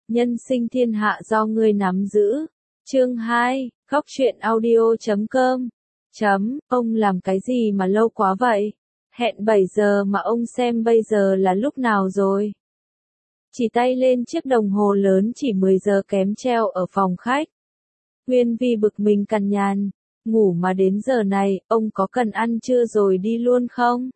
nhân sinh thiên hạ do ngươi nắm giữ. Chương 2, Góc truyện audio.com. Ông làm cái gì mà lâu quá vậy? Hẹn 7 giờ mà ông xem bây giờ là lúc nào rồi? Chỉ tay lên chiếc đồng hồ lớn chỉ 10 giờ kém treo ở phòng khách. Nguyên Vi bực mình cằn nhằn, ngủ mà đến giờ này, ông có cần ăn trưa rồi đi luôn không?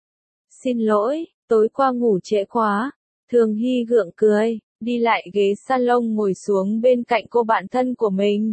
Xin lỗi, tối qua ngủ trễ quá. Thường Hy gượng cười, đi lại ghế salon ngồi xuống bên cạnh cô bạn thân của mình.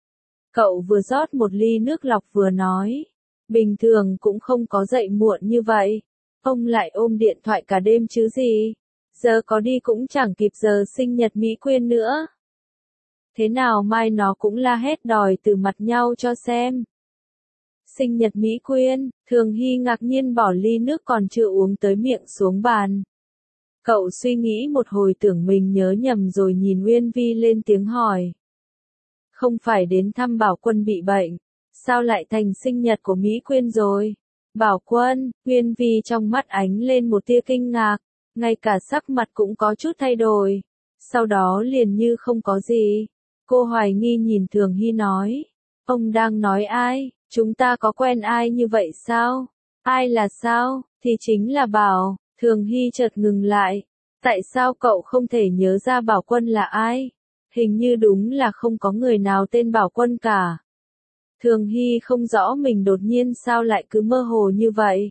Cậu vừa rót một ly nước lọc vừa nói, bình thường cũng không có dậy muộn như vậy. Ông lại ôm điện thoại cả đêm chứ gì. Giờ có đi cũng chẳng kịp giờ sinh nhật Mỹ Quyên nữa. Thế nào mai nó cũng la hét đòi từ mặt nhau cho xem. Sinh nhật Mỹ Quyên, Thường Hy ngạc nhiên bỏ ly nước còn chưa uống tới miệng xuống bàn. Cậu suy nghĩ một hồi tưởng mình nhớ nhầm rồi nhìn Nguyên Vi lên tiếng hỏi. Không phải đến thăm Bảo Quân bị bệnh, sao lại thành sinh nhật của Mỹ Quyên rồi? Bảo Quân, Nguyên Vi trong mắt ánh lên một tia kinh ngạc, ngay cả sắc mặt cũng có chút thay đổi. Sau đó liền như không có gì. Cô hoài nghi nhìn Thường Hy nói. Ông đang nói ai? Chúng ta có quen ai như vậy sao? Ai là sao? Thì chính là Bảo. Thường Hy chợt ngừng lại. Tại sao cậu không thể nhớ ra Bảo Quân là ai? Hình như đúng là không có người nào tên Bảo Quân cả. Thường Hy không rõ mình đột nhiên sao lại cứ mơ hồ như vậy.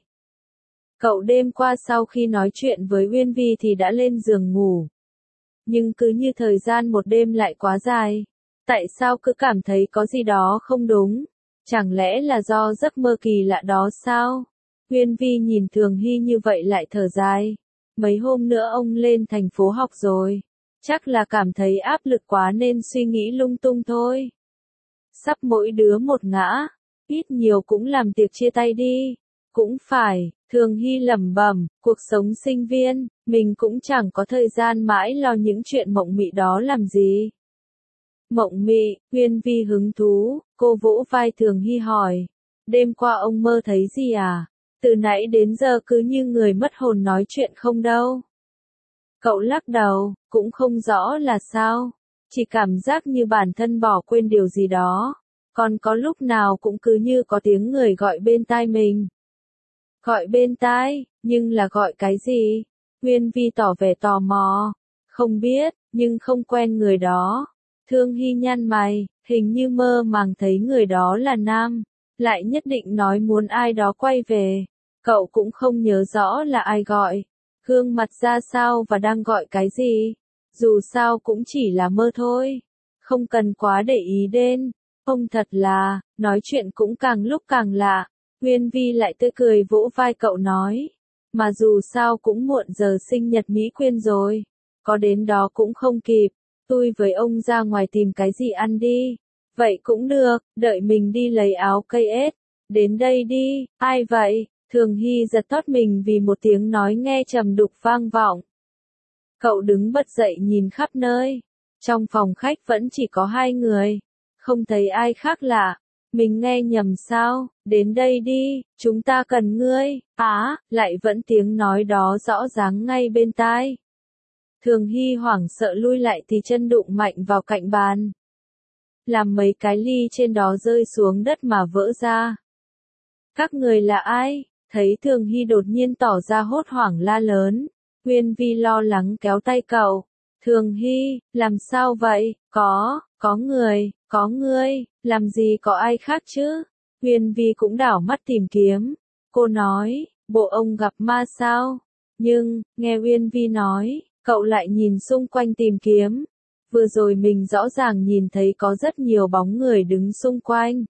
Cậu đêm qua sau khi nói chuyện với Uyên Vi thì đã lên giường ngủ. Nhưng cứ như thời gian một đêm lại quá dài. Tại sao cứ cảm thấy có gì đó không đúng? Chẳng lẽ là do giấc mơ kỳ lạ đó sao? Uyên Vi nhìn Thường Hy như vậy lại thở dài. Mấy hôm nữa ông lên thành phố học rồi. Chắc là cảm thấy áp lực quá nên suy nghĩ lung tung thôi. Sắp mỗi đứa một ngã. Ít nhiều cũng làm tiệc chia tay đi. Cũng phải, Thường Hy lẩm bẩm, cuộc sống sinh viên, mình cũng chẳng có thời gian mãi lo những chuyện mộng mị đó làm gì. Mộng mị, Nguyên Vi hứng thú, cô vỗ vai Thường Hy hỏi. Đêm qua ông mơ thấy gì à? Từ nãy đến giờ cứ như người mất hồn nói chuyện không đâu. Cậu lắc đầu, cũng không rõ là sao. Chỉ cảm giác như bản thân bỏ quên điều gì đó. Còn có lúc nào cũng cứ như có tiếng người gọi bên tai mình. Gọi bên tai, nhưng là gọi cái gì? Nguyên Vi tỏ vẻ tò mò. Không biết, nhưng không quen người đó. Thường Hy nhăn mày, hình như mơ màng thấy người đó là nam. Lại nhất định nói muốn ai đó quay về. Cậu cũng không nhớ rõ là ai gọi. Gương mặt ra sao và đang gọi cái gì. Dù sao cũng chỉ là mơ thôi. Không cần quá để ý đến. Ông thật là, nói chuyện cũng càng lúc càng lạ. Nguyên Vi lại tươi cười vỗ vai cậu nói. Mà dù sao cũng muộn giờ sinh nhật Mỹ Quyên rồi. Có đến đó cũng không kịp. Tôi với ông ra ngoài tìm cái gì ăn đi. Vậy cũng được, đợi mình đi lấy áo cây ết. Đến đây đi, ai vậy? Thường Hy giật thót mình vì một tiếng nói nghe trầm đục vang vọng. Cậu đứng bật dậy nhìn khắp nơi. Trong phòng khách vẫn chỉ có hai người. Không thấy ai khác lạ. Mình nghe nhầm sao? Đến đây đi, chúng ta cần ngươi. Lại vẫn tiếng nói đó rõ ràng ngay bên tai. Thường Hy hoảng sợ lui lại thì chân đụng mạnh vào cạnh bàn. Làm mấy cái ly trên đó rơi xuống đất mà vỡ ra. Các người là ai? Thấy Thường Hy đột nhiên tỏ ra hốt hoảng la lớn. Nguyên Vi lo lắng kéo tay cậu. Thường Hy, làm sao vậy? Có ngươi, làm gì có ai khác chứ? Nguyên Vi cũng đảo mắt tìm kiếm. Cô nói, bộ ông gặp ma sao? Nhưng, nghe Nguyên Vi nói, cậu lại nhìn xung quanh tìm kiếm. Vừa rồi mình rõ ràng nhìn thấy có rất nhiều bóng người đứng xung quanh.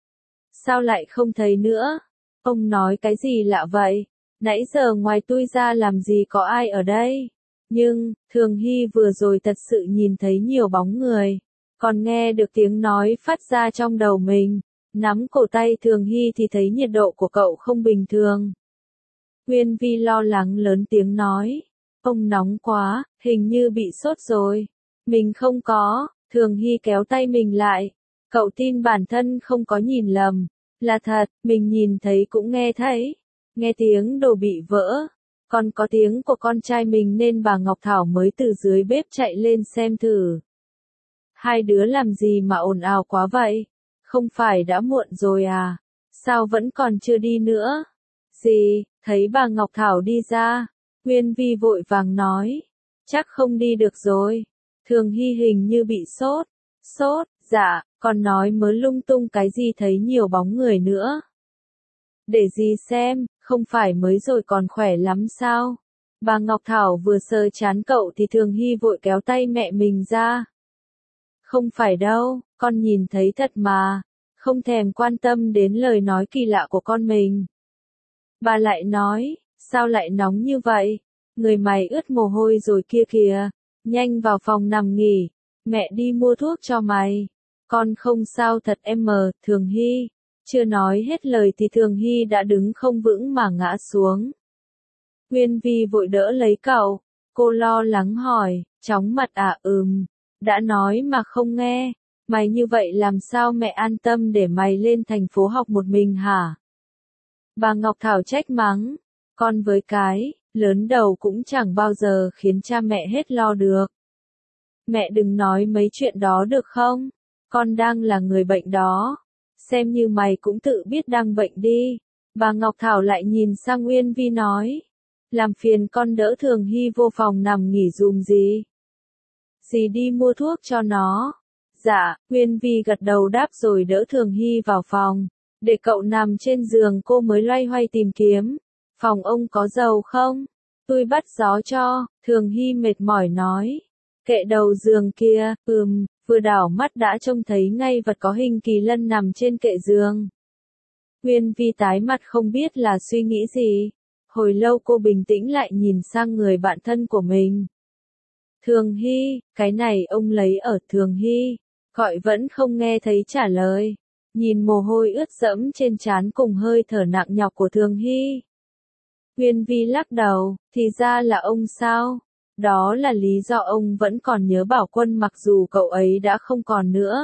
Sao lại không thấy nữa? Ông nói cái gì lạ vậy? Nãy giờ ngoài tôi ra làm gì có ai ở đây? Nhưng, Thường Hy vừa rồi thật sự nhìn thấy nhiều bóng người. Còn nghe được tiếng nói phát ra trong đầu mình. Nắm cổ tay Thường Hy thì thấy nhiệt độ của cậu không bình thường. Nguyên Vi lo lắng lớn tiếng nói. Ông nóng quá, hình như bị sốt rồi. Mình không có, Thường Hy kéo tay mình lại. Cậu tin bản thân không có nhìn lầm. Là thật, mình nhìn thấy cũng nghe thấy. Nghe tiếng đồ bị vỡ. Còn có tiếng của con trai mình nên bà Ngọc Thảo mới từ dưới bếp chạy lên xem thử. Hai đứa làm gì mà ồn ào quá vậy? Không phải đã muộn rồi à? Sao vẫn còn chưa đi nữa? Gì? Thấy bà Ngọc Thảo đi ra, Nguyên Vi vội vàng nói. Chắc không đi được rồi. Thường Hy hình như bị sốt. Sốt, dạ, còn nói mớ lung tung cái gì thấy nhiều bóng người nữa. Để gì xem, không phải mới rồi còn khỏe lắm sao? Bà Ngọc Thảo vừa sờ chán cậu thì Thường Hy vội kéo tay mẹ mình ra. Không phải đâu, con nhìn thấy thật mà. Không thèm quan tâm đến lời nói kỳ lạ của con mình. Bà lại nói, sao lại nóng như vậy? Người mày ướt mồ hôi rồi kia kìa. Nhanh vào phòng nằm nghỉ. Mẹ đi mua thuốc cho mày. Con không sao thật em mờ, Thường Hy. Chưa nói hết lời thì Thường Hy đã đứng không vững mà ngã xuống. Nguyên Vi vội đỡ lấy cậu. Cô lo lắng hỏi, chóng mặt à? Đã nói mà không nghe. Mày như vậy làm sao mẹ an tâm để mày lên thành phố học một mình hả? Bà Ngọc Thảo trách mắng. Con với cái, lớn đầu cũng chẳng bao giờ khiến cha mẹ hết lo được. Mẹ đừng nói mấy chuyện đó được không? Con đang là người bệnh đó. Xem như mày cũng tự biết đang bệnh đi. Bà Ngọc Thảo lại nhìn sang Nguyên Vi nói. Làm phiền con đỡ Thường Hy vô phòng nằm nghỉ dùm gì. Dì đi mua thuốc cho nó. Dạ, Nguyên Vi gật đầu đáp rồi đỡ Thường Hy vào phòng. Để cậu nằm trên giường cô mới loay hoay tìm kiếm. Phòng ông có dầu không? Tôi bắt gió cho, Thường Hy mệt mỏi nói. Kệ đầu giường kia, vừa đảo mắt đã trông thấy ngay vật có hình kỳ lân nằm trên kệ giường. Nguyên Vi tái mặt không biết là suy nghĩ gì. Hồi lâu cô bình tĩnh lại nhìn sang người bạn thân của mình. Thường Hy, cái này ông lấy ở Thường Hy. Gọi vẫn không nghe thấy trả lời. Nhìn mồ hôi ướt đẫm trên trán cùng hơi thở nặng nhọc của Thường Hy. Nguyên Vi lắc đầu, thì ra là ông sao? Đó là lý do ông vẫn còn nhớ Bảo Quân mặc dù cậu ấy đã không còn nữa.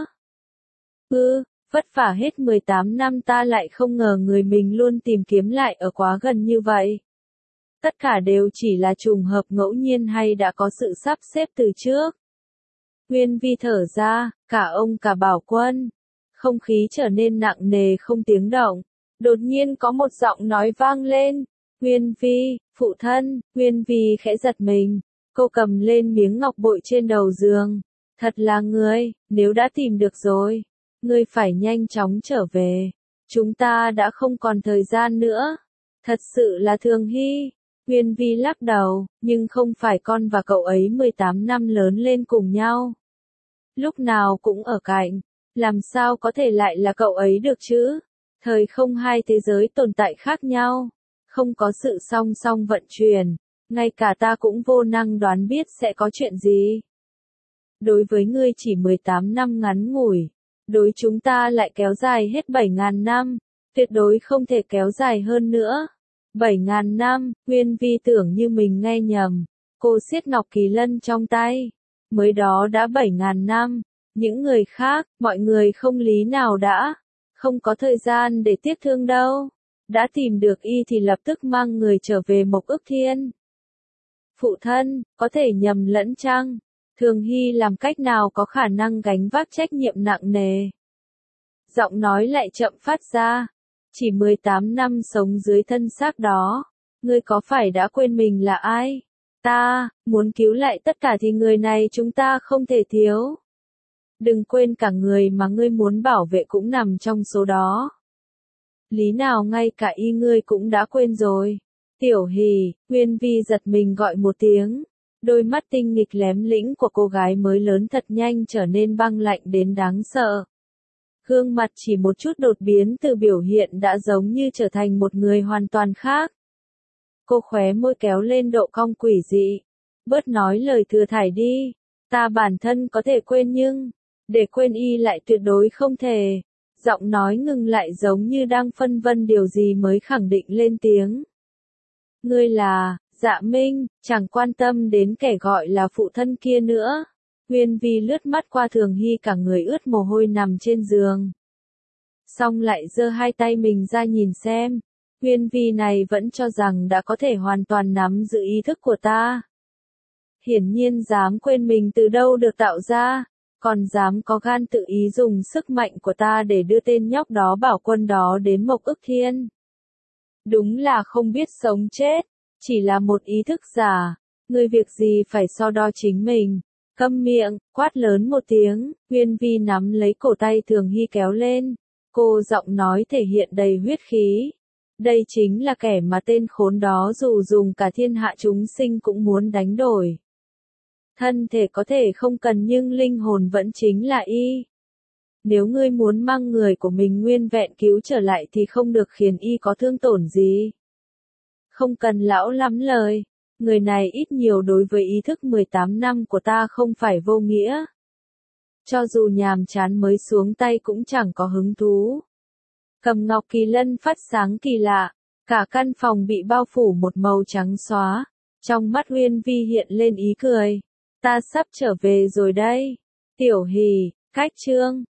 Vất vả hết 18 năm ta lại không ngờ người mình luôn tìm kiếm lại ở quá gần như vậy. Tất cả đều chỉ là trùng hợp ngẫu nhiên hay đã có sự sắp xếp từ trước. Nguyên Vi thở ra, cả ông cả Bảo Quân. Không khí trở nên nặng nề không tiếng động. Đột nhiên có một giọng nói vang lên. Nguyên Vi, phụ thân. Nguyên Vi khẽ giật mình. Cô cầm lên miếng ngọc bội trên đầu giường. Thật là ngươi, nếu đã tìm được rồi. Ngươi phải nhanh chóng trở về. Chúng ta đã không còn thời gian nữa. Thật sự là Thường Hy. Nguyên Vi lắc đầu, nhưng không phải con và cậu ấy 18 năm lớn lên cùng nhau. Lúc nào cũng ở cạnh. Làm sao có thể lại là cậu ấy được chứ? Thời không hai thế giới tồn tại khác nhau. Không có sự song song vận chuyển. Ngay cả ta cũng vô năng đoán biết sẽ có chuyện gì. Đối với ngươi chỉ 18 năm ngắn ngủi. Đối chúng ta lại kéo dài hết 7.000 năm. Tuyệt đối không thể kéo dài hơn nữa. 7.000 năm, Nguyên Vi tưởng như mình nghe nhầm. Cô siết ngọc kỳ lân trong tay. Mới đó đã 7.000 năm. Những người khác, mọi người không lý nào đã. Không có thời gian để tiếc thương đâu. Đã tìm được y thì lập tức mang người trở về Mộc Ức Thiên. Phụ thân, có thể nhầm lẫn chăng? Thường Hy làm cách nào có khả năng gánh vác trách nhiệm nặng nề? Giọng nói lại chậm phát ra. Chỉ 18 năm sống dưới thân xác đó. Ngươi có phải đã quên mình là ai? Ta, muốn cứu lại tất cả thì người này chúng ta không thể thiếu. Đừng quên cả người mà ngươi muốn bảo vệ cũng nằm trong số đó. Lý nào ngay cả y ngươi cũng đã quên rồi. Tiểu Hỷ, Nguyên Vi giật mình gọi một tiếng. Đôi mắt tinh nghịch lém lĩnh của cô gái mới lớn thật nhanh trở nên băng lạnh đến đáng sợ. Gương mặt chỉ một chút đột biến từ biểu hiện đã giống như trở thành một người hoàn toàn khác. Cô khóe môi kéo lên độ cong quỷ dị. Bớt nói lời thừa thải đi. Ta bản thân có thể quên nhưng, để quên y lại tuyệt đối không thể. Giọng nói ngừng lại giống như đang phân vân điều gì mới khẳng định lên tiếng. Ngươi là, Dạ Minh, chẳng quan tâm đến kẻ gọi là phụ thân kia nữa. Nguyên Vi lướt mắt qua Thường Hy cả người ướt mồ hôi nằm trên giường. Xong lại giơ hai tay mình ra nhìn xem. Nguyên Vi này vẫn cho rằng đã có thể hoàn toàn nắm giữ ý thức của ta. Hiển nhiên dám quên mình từ đâu được tạo ra, còn dám có gan tự ý dùng sức mạnh của ta để đưa tên nhóc đó Bảo Quân đó đến Mộc Ức Thiên. Đúng là không biết sống chết, chỉ là một ý thức giả, ngươi việc gì phải so đo chính mình. Câm miệng, quát lớn một tiếng, Nguyên Vi nắm lấy cổ tay Thường Hy kéo lên, cô giọng nói thể hiện đầy huyết khí. Đây chính là kẻ mà tên khốn đó dù dùng cả thiên hạ chúng sinh cũng muốn đánh đổi. Thân thể có thể không cần nhưng linh hồn vẫn chính là y. Nếu ngươi muốn mang người của mình nguyên vẹn cứu trở lại thì không được khiến y có thương tổn gì. Không cần lão lắm lời, người này ít nhiều đối với ý thức 18 năm của ta không phải vô nghĩa. Cho dù nhàm chán mới xuống tay cũng chẳng có hứng thú. Cầm ngọc kỳ lân phát sáng kỳ lạ, cả căn phòng bị bao phủ một màu trắng xóa. Trong mắt Nguyên Vi hiện lên ý cười. Ta sắp trở về rồi đây. Tiểu Hỷ, cách chương.